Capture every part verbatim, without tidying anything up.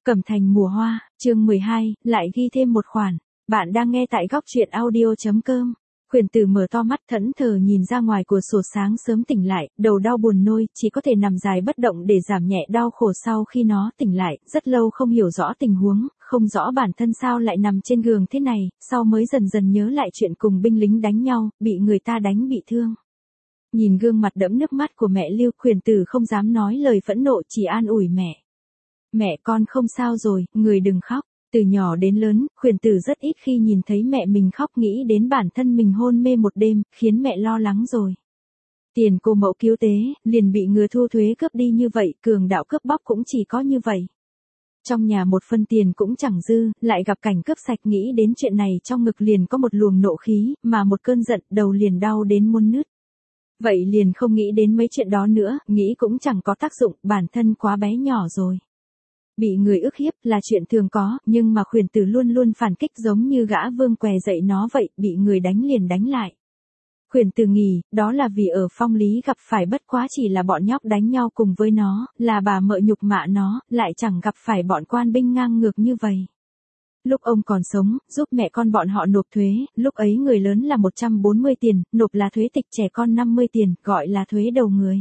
Cẩm Thành mùa hoa, chương mười hai, lại ghi thêm một khoản. Bạn đang nghe tại góc truyện audio chấm com. Khuyển Tử mở to mắt thẫn thờ nhìn ra ngoài cửa sổ, sáng sớm tỉnh lại, đầu đau buồn nôi, chỉ có thể nằm dài bất động để giảm nhẹ đau khổ. Sau khi nó tỉnh lại, rất lâu không hiểu rõ tình huống, không rõ bản thân sao lại nằm trên giường thế này, sau mới dần dần nhớ lại chuyện cùng binh lính đánh nhau, bị người ta đánh bị thương. Nhìn gương mặt đẫm nước mắt của mẹ Lưu, Khuyển Tử không dám nói lời phẫn nộ, chỉ an ủi mẹ. Mẹ con không sao rồi, người đừng khóc. Từ nhỏ đến lớn, Khuyển Tử rất ít khi nhìn thấy mẹ mình khóc, nghĩ đến bản thân mình hôn mê một đêm, khiến mẹ lo lắng rồi. Tiền cô mẫu cứu tế, liền bị người thu thuế cướp đi như vậy, cường đạo cướp bóc cũng chỉ có như vậy. Trong nhà một phân tiền cũng chẳng dư, lại gặp cảnh cướp sạch, nghĩ đến chuyện này trong ngực liền có một luồng nộ khí, mà một cơn giận, đầu liền đau đến muốn nứt. Vậy liền không nghĩ đến mấy chuyện đó nữa, nghĩ cũng chẳng có tác dụng, bản thân quá bé nhỏ rồi. Bị người ức hiếp là chuyện thường có, nhưng mà Khuyển Tử luôn luôn phản kích, giống như gã vương què dậy nó vậy, bị người đánh liền đánh lại. Khuyển Tử nghĩ, đó là vì ở Phong Lý gặp phải bất quá chỉ là bọn nhóc đánh nhau cùng với nó, là bà mợ nhục mạ nó, lại chẳng gặp phải bọn quan binh ngang ngược như vậy. Lúc ông còn sống, giúp mẹ con bọn họ nộp thuế, lúc ấy người lớn là một trăm bốn mươi tiền, nộp là thuế tịch, trẻ con năm mươi tiền, gọi là thuế đầu người.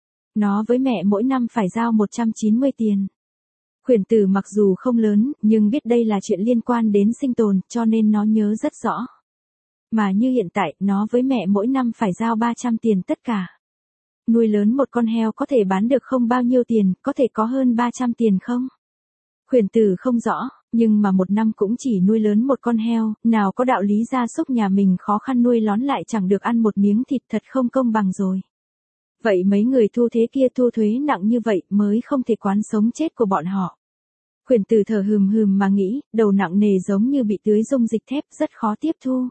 Nó với mẹ mỗi năm phải giao một trăm chín mươi tiền. Khuyển Tử mặc dù không lớn, nhưng biết đây là chuyện liên quan đến sinh tồn, cho nên nó nhớ rất rõ. Mà như hiện tại, nó với mẹ mỗi năm phải giao ba trăm tiền tất cả. Nuôi lớn một con heo có thể bán được không bao nhiêu tiền, có thể có hơn ba trăm tiền không? Khuyển Tử không rõ, nhưng mà một năm cũng chỉ nuôi lớn một con heo, nào có đạo lý gia súc nhà mình khó khăn nuôi lón lại chẳng được ăn một miếng thịt, thật không công bằng rồi. Vậy mấy người thu thế kia thu thuế nặng như vậy mới không thể quán sống chết của bọn họ. Khuyển Tử thở hừm hừm mà nghĩ, đầu nặng nề giống như bị tưới dung dịch thép, rất khó tiếp thu.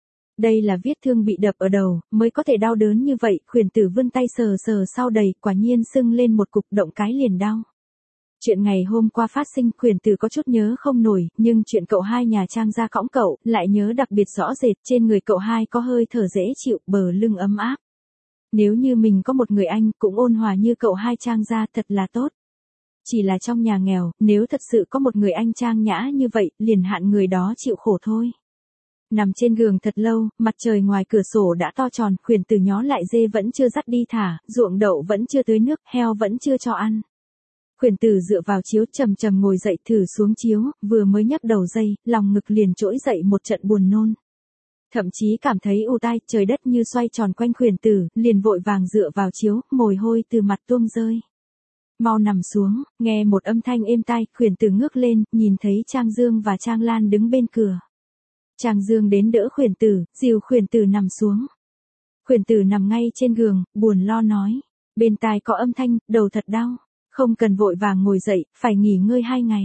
Đây là vết thương bị đập ở đầu, mới có thể đau đớn như vậy. Khuyển Tử vươn tay sờ sờ sau đầy, quả nhiên sưng lên một cục, động cái liền đau. Chuyện ngày hôm qua phát sinh, Khuyển Tử có chút nhớ không nổi, nhưng chuyện cậu hai nhà Trang ra cõng cậu, lại nhớ đặc biệt rõ rệt. Trên người cậu hai có hơi thở dễ chịu, bờ lưng ấm áp. Nếu như mình có một người anh cũng ôn hòa như cậu hai Trang ra, thật là tốt. Chỉ là trong nhà nghèo, nếu thật sự có một người anh trang nhã như vậy, liền hạn người đó chịu khổ thôi. Nằm trên giường thật lâu, mặt trời ngoài cửa sổ đã to tròn, Khuyển Tử nhó lại, dê vẫn chưa dắt đi thả, ruộng đậu vẫn chưa tưới nước, heo vẫn chưa cho ăn. Khuyển Tử dựa vào chiếu, trầm trầm ngồi dậy, thử xuống chiếu, vừa mới nhấc đầu dây, lòng ngực liền trỗi dậy một trận buồn nôn. Thậm chí cảm thấy u tai, trời đất như xoay tròn quanh Khuyển Tử, liền vội vàng dựa vào chiếu, mồ hôi từ mặt tuôn rơi. Mau nằm xuống, nghe một âm thanh êm tai, Khuyển Tử ngước lên, nhìn thấy Trang Dương và Trang Lan đứng bên cửa. Trang Dương đến đỡ Khuyển Tử, dìu Khuyển Tử nằm xuống. Khuyển Tử nằm ngay trên giường, buồn lo nói, bên tai có âm thanh, đầu thật đau, không cần vội vàng ngồi dậy, phải nghỉ ngơi hai ngày.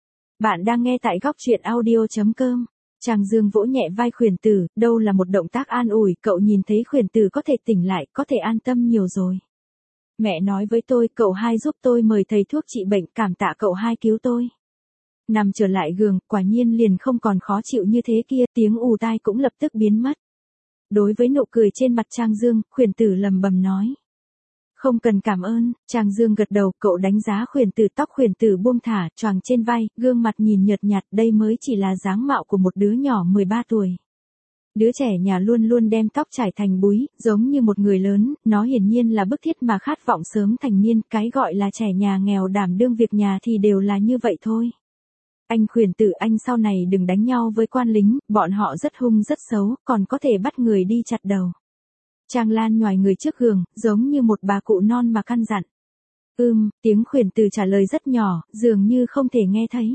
Bạn đang nghe tại góc truyện audio chấm com. Trang Dương vỗ nhẹ vai Khuyển Tử, đâu là một động tác an ủi, cậu nhìn thấy Khuyển Tử có thể tỉnh lại, có thể an tâm nhiều rồi. Mẹ nói với tôi, cậu hai giúp tôi mời thầy thuốc trị bệnh, cảm tạ cậu hai cứu tôi. Nằm trở lại giường, quả nhiên liền không còn khó chịu như thế kia, tiếng ù tai cũng lập tức biến mất. Đối với nụ cười trên mặt Trang Dương, Khuyển Tử lầm bầm nói. Không cần cảm ơn. Trang Dương gật đầu, cậu đánh giá Khuyển Tử, tóc Khuyển Tử buông thả, choàng trên vai, gương mặt nhìn nhợt nhạt, đây mới chỉ là dáng mạo của một đứa nhỏ mười ba tuổi. Đứa trẻ nhà luôn luôn đem tóc trải thành búi, giống như một người lớn, nó hiển nhiên là bức thiết mà khát vọng sớm thành niên, cái gọi là trẻ nhà nghèo đảm đương việc nhà thì đều là như vậy thôi. Anh Khuyển Tử, anh sau này đừng đánh nhau với quan lính, bọn họ rất hung rất xấu, còn có thể bắt người đi chặt đầu. Trang Lan nhoài người trước giường, giống như một bà cụ non mà căn dặn. Ưm, tiếng Khuyển Tử trả lời rất nhỏ, dường như không thể nghe thấy.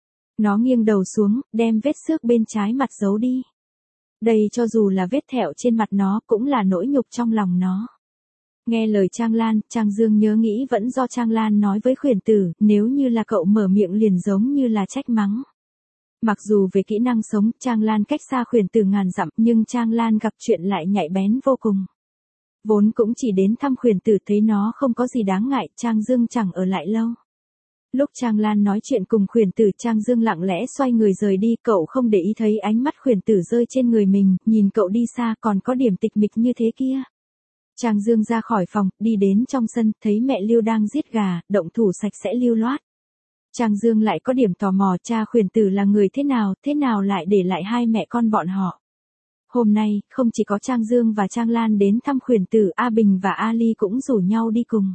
Nó nghiêng đầu xuống, đem vết xước bên trái mặt giấu đi. Đây cho dù là vết thẹo trên mặt nó, cũng là nỗi nhục trong lòng nó. Nghe lời Trang Lan, Trang Dương nhớ nghĩ vẫn do Trang Lan nói với Khuyển Tử, nếu như là cậu mở miệng liền giống như là trách mắng. Mặc dù về kỹ năng sống, Trang Lan cách xa Khuyển Tử ngàn dặm, nhưng Trang Lan gặp chuyện lại nhạy bén vô cùng. Vốn cũng chỉ đến thăm Khuyển Tử, thấy nó không có gì đáng ngại, Trang Dương chẳng ở lại lâu. Lúc Trang Lan nói chuyện cùng Khuyển Tử, Trang Dương lặng lẽ xoay người rời đi, cậu không để ý thấy ánh mắt Khuyển Tử rơi trên người mình, nhìn cậu đi xa còn có điểm tịch mịch như thế kia. Trang Dương ra khỏi phòng, đi đến trong sân, thấy mẹ Lưu đang giết gà, động thủ sạch sẽ lưu loát. Trang Dương lại có điểm tò mò cha Khuyển Tử là người thế nào, thế nào lại để lại hai mẹ con bọn họ. Hôm nay, không chỉ có Trang Dương và Trang Lan đến thăm Khuyển Tử, A Bình và Ali cũng rủ nhau đi cùng.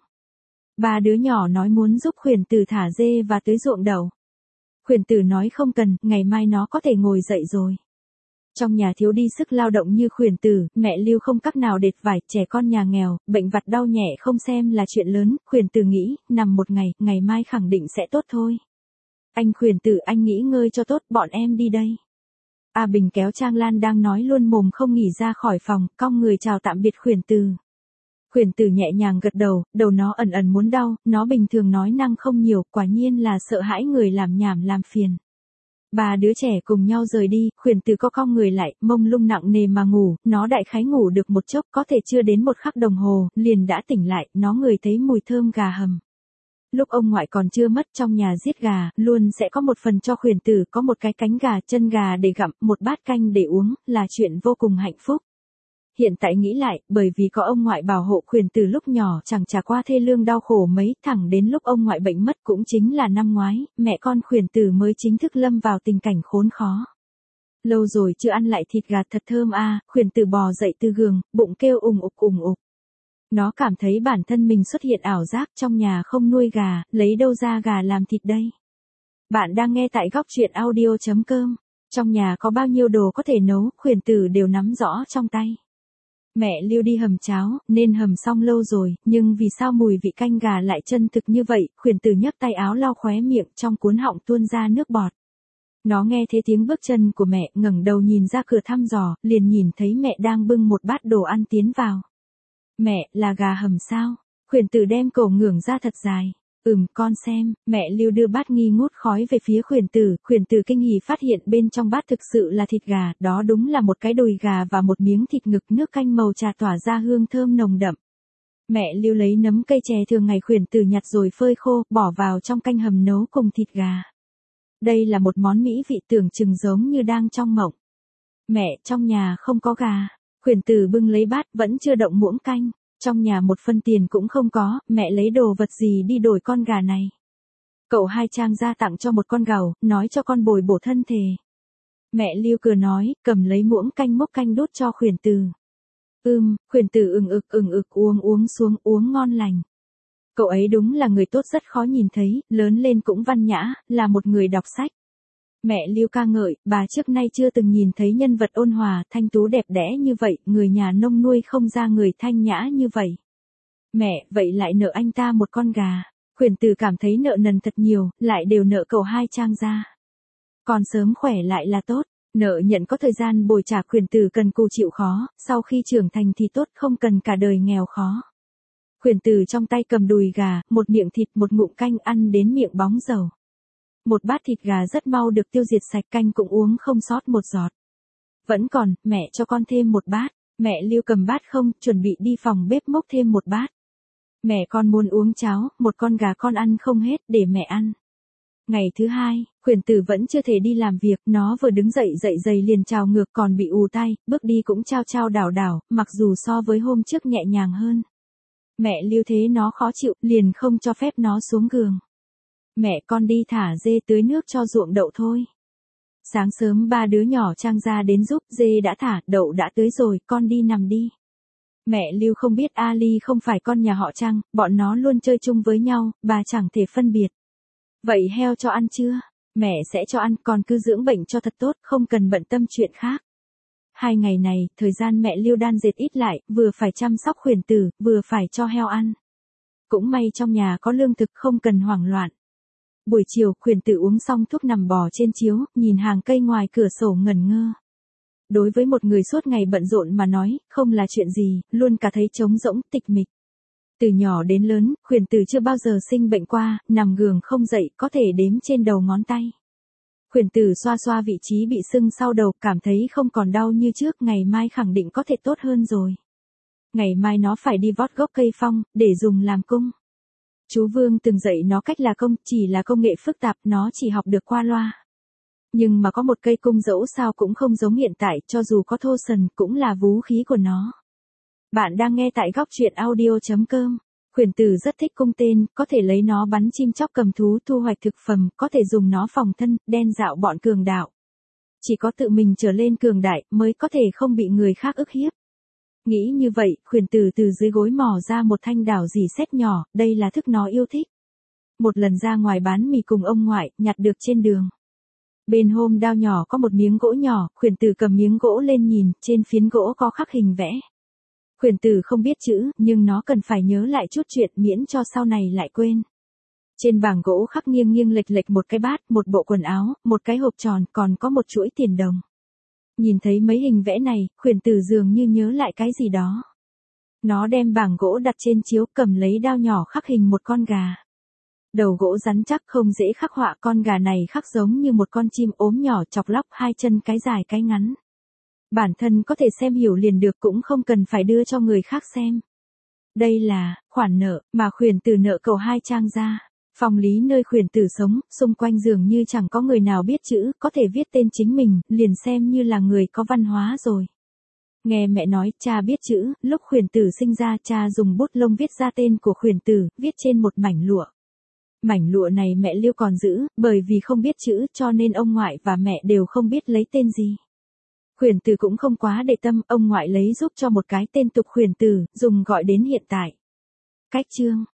Ba đứa nhỏ nói muốn giúp Khuyển Tử thả dê và tưới ruộng đậu. Khuyển Tử nói không cần, ngày mai nó có thể ngồi dậy rồi. Trong nhà thiếu đi sức lao động như Khuyển Tử, mẹ Lưu không cách nào dệt vải, trẻ con nhà nghèo, bệnh vặt đau nhẹ không xem là chuyện lớn. Khuyển Tử nghĩ, nằm một ngày, ngày mai khẳng định sẽ tốt thôi. Anh Khuyển Tử, anh nghỉ ngơi cho tốt, bọn em đi đây. A Bình kéo Trang Lan đang nói luôn mồm không nghỉ ra khỏi phòng, cong người chào tạm biệt Khuyển Tử. Khuyển Tử nhẹ nhàng gật đầu, đầu nó ẩn ẩn muốn đau, nó bình thường nói năng không nhiều, quả nhiên là sợ hãi người làm nhảm làm phiền. Ba đứa trẻ cùng nhau rời đi, Khuyển Tử co cong người lại, mông lung nặng nề mà ngủ, nó đại khái ngủ được một chốc, có thể chưa đến một khắc đồng hồ, liền đã tỉnh lại, nó ngửi thấy mùi thơm gà hầm. Lúc ông ngoại còn chưa mất, trong nhà giết gà, luôn sẽ có một phần cho Khuyển Tử, có một cái cánh gà, chân gà để gặm, một bát canh để uống, là chuyện vô cùng hạnh phúc. Hiện tại nghĩ lại, bởi vì có ông ngoại bảo hộ Khuyển Tử lúc nhỏ chẳng trải qua thê lương đau khổ mấy, thẳng đến lúc ông ngoại bệnh mất cũng chính là năm ngoái, mẹ con Khuyển Tử mới chính thức lâm vào tình cảnh khốn khó. Lâu rồi chưa ăn lại thịt gà thật thơm a, à, Khuyển Tử bò dậy từ giường, bụng kêu ùng ục ùng ục. Nó cảm thấy bản thân mình xuất hiện ảo giác, trong nhà không nuôi gà, lấy đâu ra gà làm thịt đây. Bạn đang nghe tại góc truyện audio chấm com. Trong nhà có bao nhiêu đồ có thể nấu, Khuyển Tử đều nắm rõ trong tay. Mẹ Lưu đi hầm cháo, nên hầm xong lâu rồi, nhưng vì sao mùi vị canh gà lại chân thực như vậy, Khuyển Tử nhấc tay áo lau khóe miệng, trong cuốn họng tuôn ra nước bọt. Nó nghe thấy tiếng bước chân của mẹ, ngẩng đầu nhìn ra cửa thăm dò, liền nhìn thấy mẹ đang bưng một bát đồ ăn tiến vào. Mẹ, là gà hầm sao? Khuyển Tử đem cổ ngưởng ra thật dài. Ừm, con xem, mẹ Lưu đưa bát nghi ngút khói về phía Khuyển Tử, Khuyển Tử kinh hỉ phát hiện bên trong bát thực sự là thịt gà, đó đúng là một cái đùi gà và một miếng thịt ngực, nước canh màu trà tỏa ra hương thơm nồng đậm. Mẹ Lưu lấy nấm cây chè thường ngày Khuyển Tử nhặt rồi phơi khô, bỏ vào trong canh hầm nấu cùng thịt gà. Đây là một món mỹ vị tưởng chừng giống như đang trong mộng. Mẹ, trong nhà không có gà. Khuyển Tử bưng lấy bát, vẫn chưa động muỗng canh. Trong nhà một phân tiền cũng không có, mẹ lấy đồ vật gì đi đổi con gà này. Cậu hai Trang ra tặng cho một con gầu, nói cho con bồi bổ thân thể. Mẹ Lưu cười nói, cầm lấy muỗng canh múc canh đút cho Khuyển Tử. Ưm, Khuyển Tử ừng ực ừng ực uống uống xuống, uống ngon lành. Cậu ấy đúng là người tốt rất khó nhìn thấy, lớn lên cũng văn nhã, là một người đọc sách. Mẹ Lưu ca ngợi, bà trước nay chưa từng nhìn thấy nhân vật ôn hòa, thanh tú đẹp đẽ như vậy, người nhà nông nuôi không ra người thanh nhã như vậy. Mẹ, vậy lại nợ anh ta một con gà. Khuyển Tử cảm thấy nợ nần thật nhiều, lại đều nợ cậu hai Trang ra. Còn sớm khỏe lại là tốt, nợ nhận có thời gian bồi trả, Khuyển Tử cần cù chịu khó, sau khi trưởng thành thì tốt, không cần cả đời nghèo khó. Khuyển Tử trong tay cầm đùi gà, một miệng thịt, một ngụm canh, ăn đến miệng bóng dầu. Một bát thịt gà rất mau được tiêu diệt sạch, canh cũng uống không sót một giọt. Vẫn còn, mẹ cho con thêm một bát. Mẹ Lưu cầm bát không, chuẩn bị đi phòng bếp múc thêm một bát. Mẹ con muốn uống cháo, một con gà con ăn không hết, để mẹ ăn. Ngày thứ hai, Khuyển Tử vẫn chưa thể đi làm việc, nó vừa đứng dậy dậy giày liền trào ngược, còn bị ù tay, bước đi cũng chao chao đảo đảo, mặc dù so với hôm trước nhẹ nhàng hơn. Mẹ Lưu thế nó khó chịu, liền không cho phép nó xuống giường. Mẹ, con đi thả dê tưới nước cho ruộng đậu thôi. Sáng sớm ba đứa nhỏ Trang ra đến giúp, dê đã thả, đậu đã tưới rồi, con đi nằm đi. Mẹ Lưu không biết Ali không phải con nhà họ Trang, bọn nó luôn chơi chung với nhau, bà chẳng thể phân biệt. Vậy heo cho ăn chưa? Mẹ sẽ cho ăn, còn cứ dưỡng bệnh cho thật tốt, không cần bận tâm chuyện khác. Hai ngày này, thời gian mẹ Lưu đan dệt ít lại, vừa phải chăm sóc Khuyển Tử, vừa phải cho heo ăn. Cũng may trong nhà có lương thực, không cần hoảng loạn. Buổi chiều, Khuyển Tử uống xong thuốc nằm bò trên chiếu, nhìn hàng cây ngoài cửa sổ ngẩn ngơ. Đối với một người suốt ngày bận rộn mà nói, không là chuyện gì, luôn cả thấy trống rỗng, tịch mịch. Từ nhỏ đến lớn, Khuyển Tử chưa bao giờ sinh bệnh qua, nằm giường không dậy, có thể đếm trên đầu ngón tay. Khuyển Tử xoa xoa vị trí bị sưng sau đầu, cảm thấy không còn đau như trước, ngày mai khẳng định có thể tốt hơn rồi. Ngày mai nó phải đi vót gốc cây phong, để dùng làm cung. Chú Vương từng dạy nó cách là công, chỉ là công nghệ phức tạp, nó chỉ học được qua loa. Nhưng mà có một cây cung dẫu sao cũng không giống hiện tại, cho dù có thô sần, cũng là vũ khí của nó. Bạn đang nghe tại góc truyện audio chấm com. Khuyển tử rất thích cung tên, có thể lấy nó bắn chim chóc cầm thú thu hoạch thực phẩm, có thể dùng nó phòng thân, đen dạo bọn cường đạo. Chỉ có tự mình trở lên cường đại mới có thể không bị người khác ức hiếp. Nghĩ như vậy, khuyển tử từ dưới gối mò ra một thanh đảo dì xét nhỏ, đây là thức nó yêu thích. Một lần ra ngoài bán mì cùng ông ngoại, nhặt được trên đường. Bên hôm đao nhỏ có một miếng gỗ nhỏ, khuyển tử cầm miếng gỗ lên nhìn, trên phiến gỗ có khắc hình vẽ. Khuyển tử không biết chữ, nhưng nó cần phải nhớ lại chút chuyện miễn cho sau này lại quên. Trên bảng gỗ khắc nghiêng nghiêng lệch lệch một cái bát, một bộ quần áo, một cái hộp tròn, còn có một chuỗi tiền đồng. Nhìn thấy mấy hình vẽ này, khuyển tử dường như nhớ lại cái gì đó. Nó đem bảng gỗ đặt trên chiếu, cầm lấy đao nhỏ khắc hình một con gà. Đầu gỗ rắn chắc không dễ khắc họa, con gà này khắc giống như một con chim ốm nhỏ chọc lóc, hai chân cái dài cái ngắn. Bản thân có thể xem hiểu liền được, cũng không cần phải đưa cho người khác xem. Đây là khoản nợ mà khuyển tử nợ cậu hai trang ra. Phòng lý nơi khuyển tử sống, xung quanh dường như chẳng có người nào biết chữ, có thể viết tên chính mình, liền xem như là người có văn hóa rồi. Nghe mẹ nói, cha biết chữ, lúc khuyển tử sinh ra cha dùng bút lông viết ra tên của khuyển tử, viết trên một mảnh lụa. Mảnh lụa này mẹ Liêu còn giữ, bởi vì không biết chữ cho nên ông ngoại và mẹ đều không biết lấy tên gì. Khuyển tử cũng không quá để tâm, ông ngoại lấy giúp cho một cái tên tục khuyển tử, dùng gọi đến hiện tại. Cách chương